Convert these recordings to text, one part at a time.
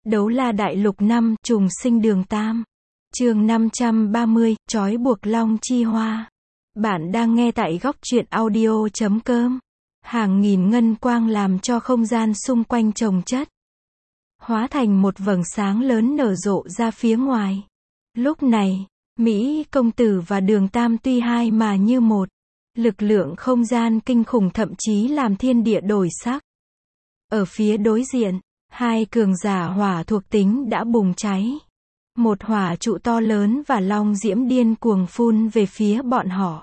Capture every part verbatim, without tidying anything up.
Đấu La Đại Lục năm, trùng sinh đường Tam. Chương năm trăm ba mươi, trói buộc Long Chi Hoa. Bạn đang nghe tại góc truyện audio chấm com. Hàng nghìn ngân quang làm cho không gian xung quanh chồng chất, hóa thành một vầng sáng lớn nở rộ ra phía ngoài. Lúc này, Mỹ công tử và đường Tam tuy hai mà như một. Lực lượng không gian kinh khủng thậm chí làm thiên địa đổi sắc. Ở phía đối diện, hai cường giả hỏa thuộc tính đã bùng cháy. Một hỏa trụ to lớn và long diễm điên cuồng phun về phía bọn họ.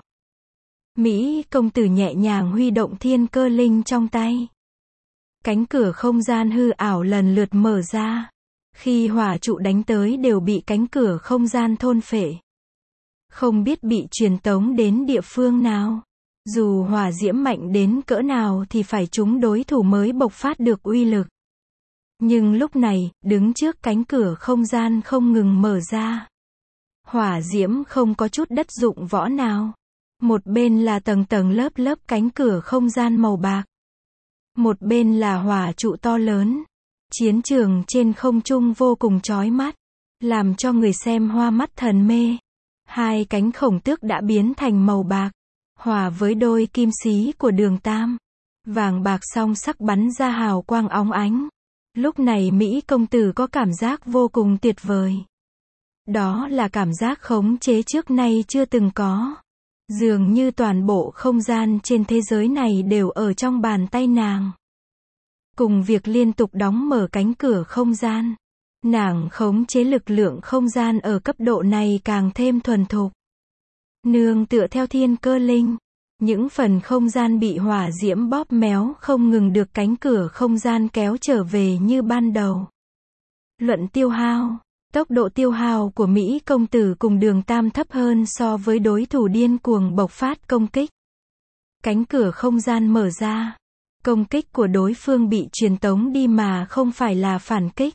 Mỹ công tử nhẹ nhàng huy động thiên cơ linh trong tay. Cánh cửa không gian hư ảo lần lượt mở ra. Khi hỏa trụ đánh tới đều bị cánh cửa không gian thôn phệ. Không biết bị truyền tống đến địa phương nào. Dù hỏa diễm mạnh đến cỡ nào thì phải chúng đối thủ mới bộc phát được uy lực. Nhưng lúc này, đứng trước cánh cửa không gian không ngừng mở ra. Hỏa diễm không có chút đất dụng võ nào. Một bên là tầng tầng lớp lớp cánh cửa không gian màu bạc. Một bên là hỏa trụ to lớn. Chiến trường trên không trung vô cùng chói mắt, làm cho người xem hoa mắt thần mê. Hai cánh khổng tước đã biến thành màu bạc, hòa với đôi kim xí của đường Tam. Vàng bạc song sắc bắn ra hào quang óng ánh. Lúc này Mỹ công tử có cảm giác vô cùng tuyệt vời. Đó là cảm giác khống chế trước nay chưa từng có. Dường như toàn bộ không gian trên thế giới này đều ở trong bàn tay nàng. Cùng việc liên tục đóng mở cánh cửa không gian, nàng khống chế lực lượng không gian ở cấp độ này càng thêm thuần thục. Nương tựa theo thiên cơ linh, những phần không gian bị hỏa diễm bóp méo không ngừng được cánh cửa không gian kéo trở về như ban đầu. Luận tiêu hao, tốc độ tiêu hao của Mỹ công tử cùng đường Tam thấp hơn so với đối thủ điên cuồng bộc phát công kích. Cánh cửa không gian mở ra. Công kích của đối phương bị truyền tống đi mà không phải là phản kích.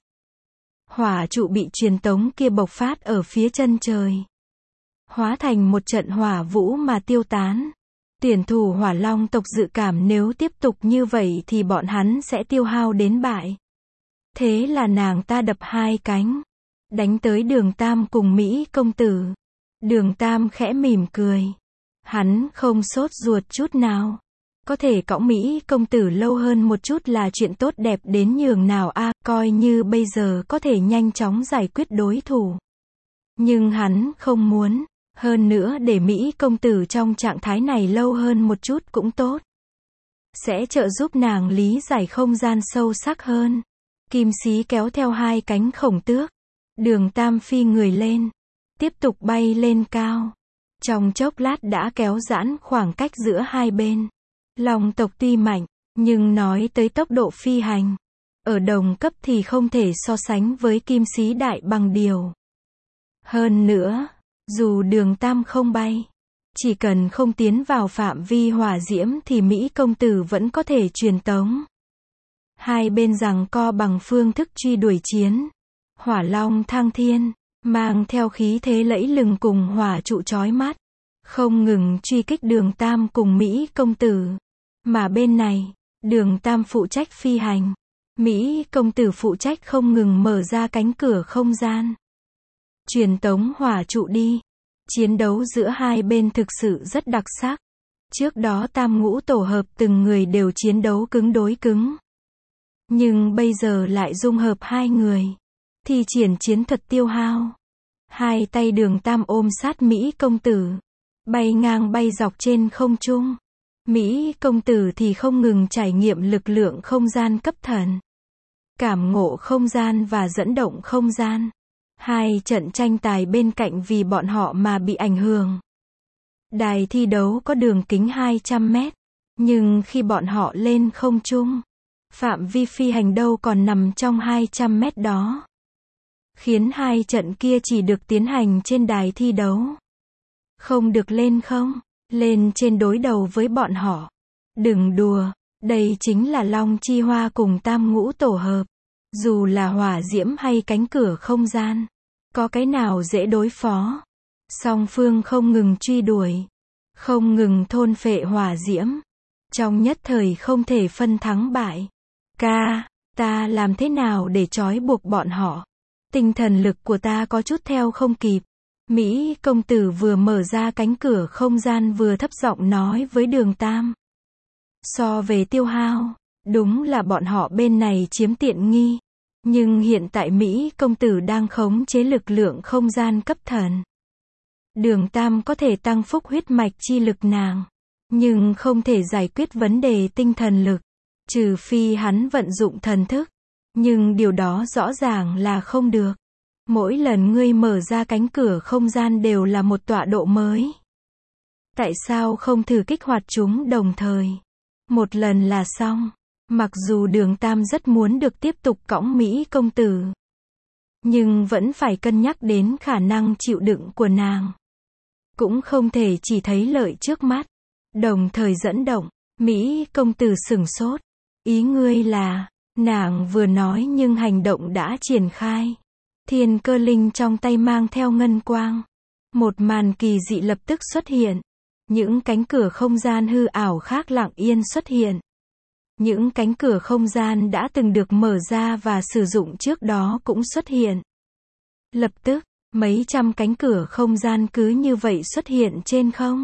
Hỏa trụ bị truyền tống kia bộc phát ở phía chân trời, hóa thành một trận hỏa vũ mà tiêu tán. Tuyển thủ Hỏa Long tộc dự cảm nếu tiếp tục như vậy thì bọn hắn sẽ tiêu hao đến bại. Thế là nàng ta đập hai cánh, đánh tới đường Tam cùng Mỹ công tử. Đường Tam khẽ mỉm cười. Hắn không sốt ruột chút nào. Có thể cõng Mỹ công tử lâu hơn một chút là chuyện tốt đẹp đến nhường nào a, à, coi như bây giờ có thể nhanh chóng giải quyết đối thủ. Nhưng hắn không muốn, hơn nữa để Mỹ công tử trong trạng thái này lâu hơn một chút cũng tốt. Sẽ trợ giúp nàng lý giải không gian sâu sắc hơn. Kim xí kéo theo hai cánh khổng tước. Đường Tam phi người lên, tiếp tục bay lên cao. Trong chốc lát đã kéo giãn khoảng cách giữa hai bên. Long tộc tuy mạnh, nhưng nói tới tốc độ phi hành, ở đồng cấp thì không thể so sánh với kim xí đại bằng điều. Hơn nữa, dù đường Tam không bay, chỉ cần không tiến vào phạm vi hỏa diễm thì Mỹ công tử vẫn có thể truyền tống. Hai bên giằng co bằng phương thức truy đuổi chiến. Hỏa long thăng thiên, mang theo khí thế lẫy lừng cùng hỏa trụ chói mắt, không ngừng truy kích đường Tam cùng Mỹ công tử. Mà bên này, đường Tam phụ trách phi hành, Mỹ công tử phụ trách không ngừng mở ra cánh cửa không gian. Truyền tống hỏa trụ đi. Chiến đấu giữa hai bên thực sự rất đặc sắc. Trước đó Tam ngũ tổ hợp từng người đều chiến đấu cứng đối cứng. Nhưng bây giờ lại dung hợp hai người. Thi triển chiến thuật tiêu hao. Hai tay đường Tam ôm sát Mỹ công tử, bay ngang bay dọc trên không trung. Mỹ công tử thì không ngừng trải nghiệm lực lượng không gian cấp thần, cảm ngộ không gian và dẫn động không gian. Hai trận tranh tài bên cạnh vì bọn họ mà bị ảnh hưởng. Đài thi đấu có đường kính hai trăm mét, nhưng khi bọn họ lên không trung, phạm vi phi hành đâu còn nằm trong hai trăm mét đó. Khiến hai trận kia chỉ được tiến hành trên đài thi đấu. Không được lên không, lên trên đối đầu với bọn họ. Đừng đùa, đây chính là Long Chi Hoa cùng Tam ngũ tổ hợp. Dù là hỏa diễm hay cánh cửa không gian, có cái nào dễ đối phó. Song phương không ngừng truy đuổi, không ngừng thôn phệ hỏa diễm. Trong nhất thời không thể phân thắng bại. Ca, ta làm thế nào để trói buộc bọn họ? Tinh thần lực của ta có chút theo không kịp. Mỹ công tử vừa mở ra cánh cửa không gian vừa thấp giọng nói với Đường Tam. So về tiêu hao, đúng là bọn họ bên này chiếm tiện nghi. Nhưng hiện tại Mỹ công tử đang khống chế lực lượng không gian cấp thần. Đường Tam có thể tăng phúc huyết mạch chi lực nàng, nhưng không thể giải quyết vấn đề tinh thần lực, trừ phi hắn vận dụng thần thức. Nhưng điều đó rõ ràng là không được. Mỗi lần ngươi mở ra cánh cửa không gian đều là một tọa độ mới. Tại sao không thử kích hoạt chúng đồng thời? Một lần là xong. Mặc dù Đường Tam rất muốn được tiếp tục cõng Mỹ công tử, nhưng vẫn phải cân nhắc đến khả năng chịu đựng của nàng. Cũng không thể chỉ thấy lợi trước mắt, đồng thời dẫn động. Mỹ công tử sửng sốt. Ý ngươi là, nàng vừa nói nhưng hành động đã triển khai. Thiên cơ linh trong tay mang theo ngân quang. Một màn kỳ dị lập tức xuất hiện. Những cánh cửa không gian hư ảo khác lặng yên xuất hiện. Những cánh cửa không gian đã từng được mở ra và sử dụng trước đó cũng xuất hiện. Lập tức, mấy trăm cánh cửa không gian cứ như vậy xuất hiện trên không.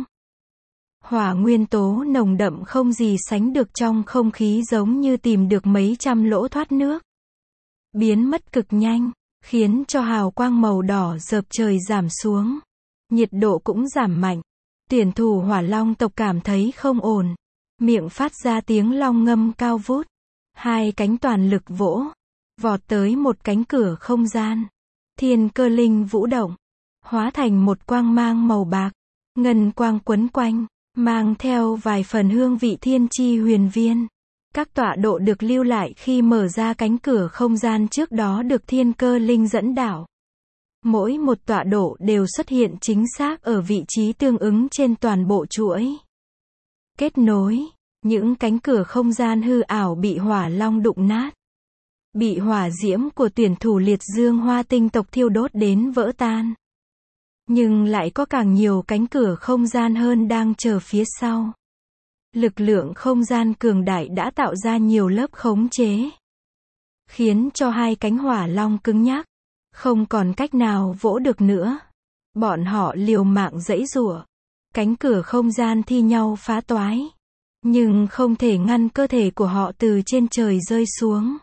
Hỏa nguyên tố nồng đậm không gì sánh được trong không khí, giống như tìm được mấy trăm lỗ thoát nước. Biến mất cực nhanh, khiến cho hào quang màu đỏ rợp trời giảm xuống. Nhiệt độ cũng giảm mạnh. Tuyển thủ hỏa long tộc cảm thấy không ổn. Miệng phát ra tiếng long ngâm cao vút. Hai cánh toàn lực vỗ. Vọt tới một cánh cửa không gian. Thiên cơ linh vũ động. Hóa thành một quang mang màu bạc. Ngân quang quấn quanh. Mang theo vài phần hương vị thiên chi huyền viên. Các tọa độ được lưu lại khi mở ra cánh cửa không gian trước đó được thiên cơ linh dẫn đạo. Mỗi một tọa độ đều xuất hiện chính xác ở vị trí tương ứng trên toàn bộ chuỗi. Kết nối. Những cánh cửa không gian hư ảo bị hỏa long đụng nát. Bị hỏa diễm của tuyển thủ liệt dương hoa tinh tộc thiêu đốt đến vỡ tan. Nhưng lại có càng nhiều cánh cửa không gian hơn đang chờ phía sau. Lực lượng không gian cường đại đã tạo ra nhiều lớp khống chế, khiến cho hai cánh hỏa long cứng nhắc, không còn cách nào vỗ được nữa. Bọn họ liều mạng giãy giụa. Cánh cửa không gian thi nhau phá toái, nhưng không thể ngăn cơ thể của họ từ trên trời rơi xuống.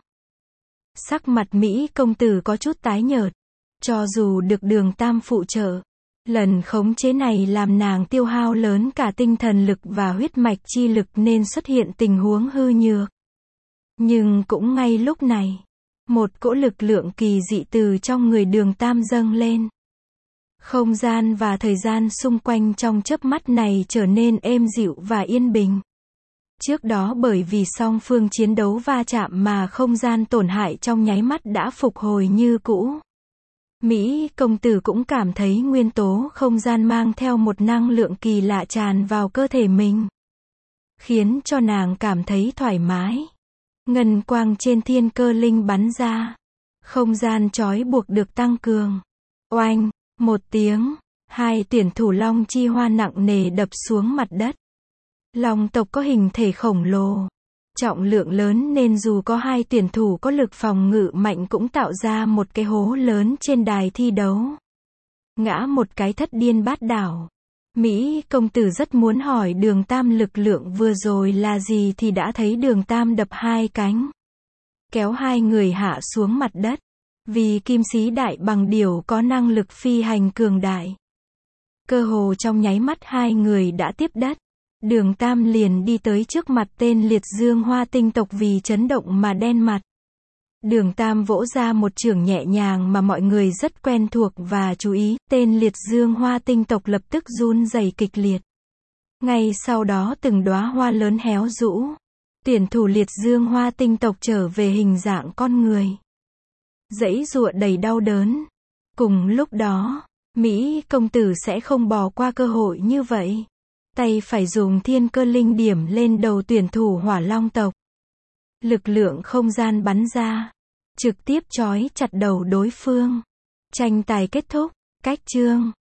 Sắc mặt Mỹ công tử có chút tái nhợt. Cho dù được Đường Tam phụ trợ, lần khống chế này làm nàng tiêu hao lớn cả tinh thần lực và huyết mạch chi lực nên xuất hiện tình huống hư nhược. Nhưng cũng ngay lúc này, một cỗ lực lượng kỳ dị từ trong người Đường Tam dâng lên. Không gian và thời gian xung quanh trong chớp mắt này trở nên êm dịu và yên bình. Trước đó bởi vì song phương chiến đấu va chạm mà không gian tổn hại trong nháy mắt đã phục hồi như cũ. Mỹ công tử cũng cảm thấy nguyên tố không gian mang theo một năng lượng kỳ lạ tràn vào cơ thể mình, khiến cho nàng cảm thấy thoải mái. Ngân quang trên thiên cơ linh bắn ra. Không gian trói buộc được tăng cường. Oanh, một tiếng, hai tuyển thủ long chi hoa nặng nề đập xuống mặt đất. Long tộc có hình thể khổng lồ, trọng lượng lớn nên dù có hai tuyển thủ có lực phòng ngự mạnh cũng tạo ra một cái hố lớn trên đài thi đấu. Ngã một cái thất điên bát đảo. Mỹ công tử rất muốn hỏi Đường Tam lực lượng vừa rồi là gì thì đã thấy Đường Tam đập hai cánh, kéo hai người hạ xuống mặt đất. Vì kim sĩ đại bằng điểu có năng lực phi hành cường đại, cơ hồ trong nháy mắt hai người đã tiếp đất. Đường Tam liền đi tới trước mặt tên liệt dương hoa tinh tộc vì chấn động mà đen mặt. Đường Tam vỗ ra một chưởng nhẹ nhàng mà mọi người rất quen thuộc và chú ý, tên liệt dương hoa tinh tộc lập tức run rẩy kịch liệt. Ngay sau đó từng đóa hoa lớn héo rũ. Tuyển thủ liệt dương hoa tinh tộc trở về hình dạng con người, giãy giụa đầy đau đớn. Cùng lúc đó, Mỹ công tử sẽ không bỏ qua cơ hội như vậy. Tay phải dùng thiên cơ linh điểm lên đầu tuyển thủ hỏa long tộc. Lực lượng không gian bắn ra, trực tiếp trói chặt đầu đối phương. Tranh tài kết thúc. Cách chương